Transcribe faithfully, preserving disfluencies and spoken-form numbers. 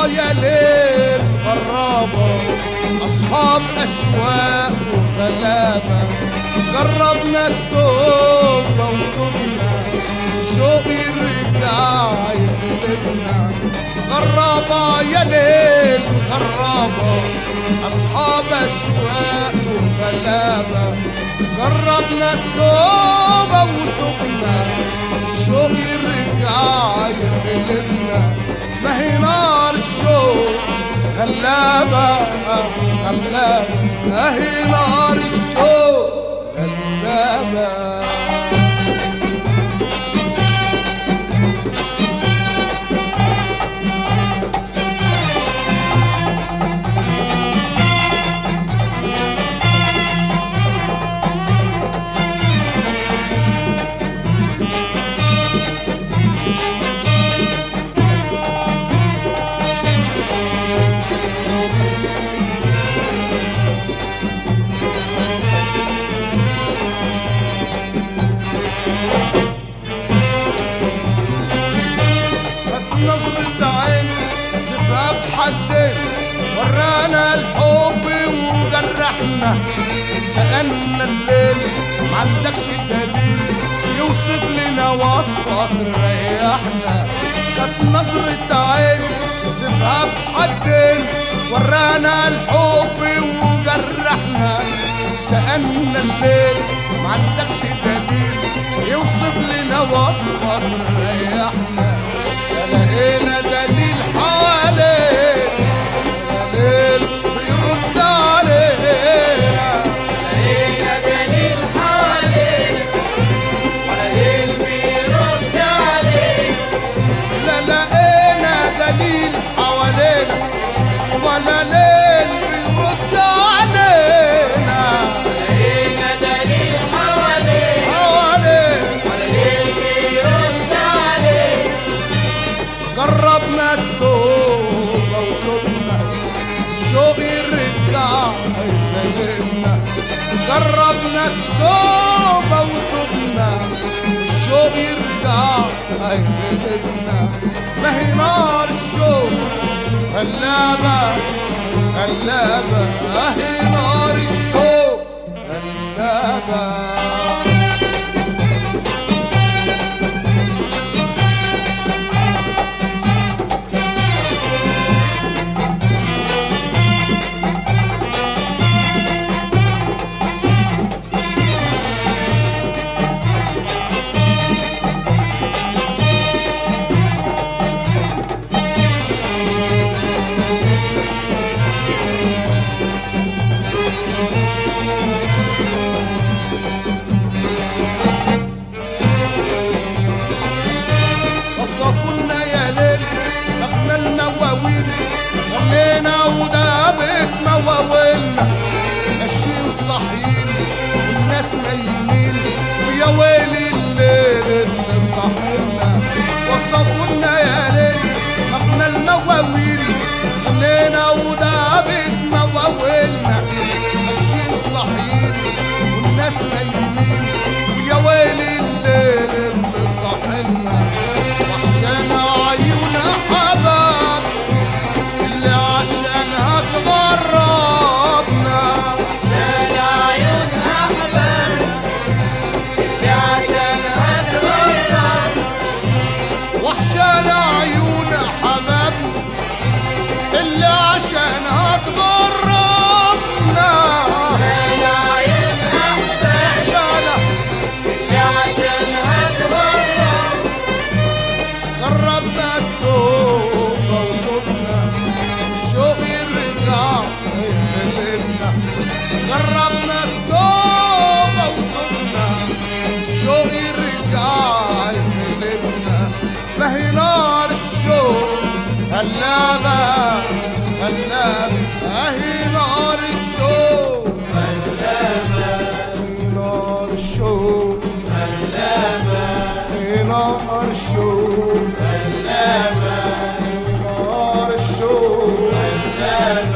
يا ليل غرابة، أصحاب أشواق وغلابة، جربنا التوبة وتوبنا، شوق يرجع يغلبنا. غرابة يا ليل غرابة، أصحاب أشواق وغلابة، جربنا التوبة وتوبنا، الشوق يرجع يغلبنا. ما هي نار الشوق غلابة غلابة، اهي نار الشوق غلابة. نظرة عين سيبها بحدين، ورانا الحب وجرحنا، سألنا الليل معندكش دليل يوصف لنا وصفة تريحنا. كانت نظرة عين سيبها بحدين، ورانا الحب وجرحنا، سألنا الليل معندكش دليل يوصف لنا وصفة تريحنا. لقينا دليل حوالينا، دليل بيرد علينا، لقينا دليل حوالينا، دليل بيرد علينا. لا لقينا دليل حوالينا ولا ليل بيرد علينا. لقينا دليل حوالينا، حوالينا دليل بيرد علينا. جربنا التوبة وتوبنا، الشوق يرجع يغلبنا. جربنا التوبة وتوبنا، الشوق يرجع يغلبنا. ما هي نار الشوق غلابة غلابة، اهي نار الشوق غلابة. وصفونا يا ليل مغنى المواويل، غنينا ودابت مواويلنا، ماشيين صاحيين والناس نايمين، ويا ويلي الليل اللي صاحينا. وصفونا يا ليل مغنى المواويل، غنينا ودابت مواويلنا، ماشيين صاحيين والناس نايمين، ويا ويلي الليل اللي صاحينا. وحشانا عيون حباب اللي عشانها تغربنا، وحشانا عيون أحبابنا اللي عشانها تغربنا. وحشانا عيون حبابنا اللي عشانها تغربنا. وحشانا عيون أحبابنا وحشانا اللي عشانها تغربنا. جربنا التوبة وتوبنا، الشوق يرجع يغلبنا. جربنا التوبة وتوبنا، الشوق يرجع يغلبنا. ما هي نار الشوق غلابة غلابة، اهي نار الشوق غلابة، اهي نار الشوق غلابة، اهي نار الشوق غلابة، نار الشوق غلابة.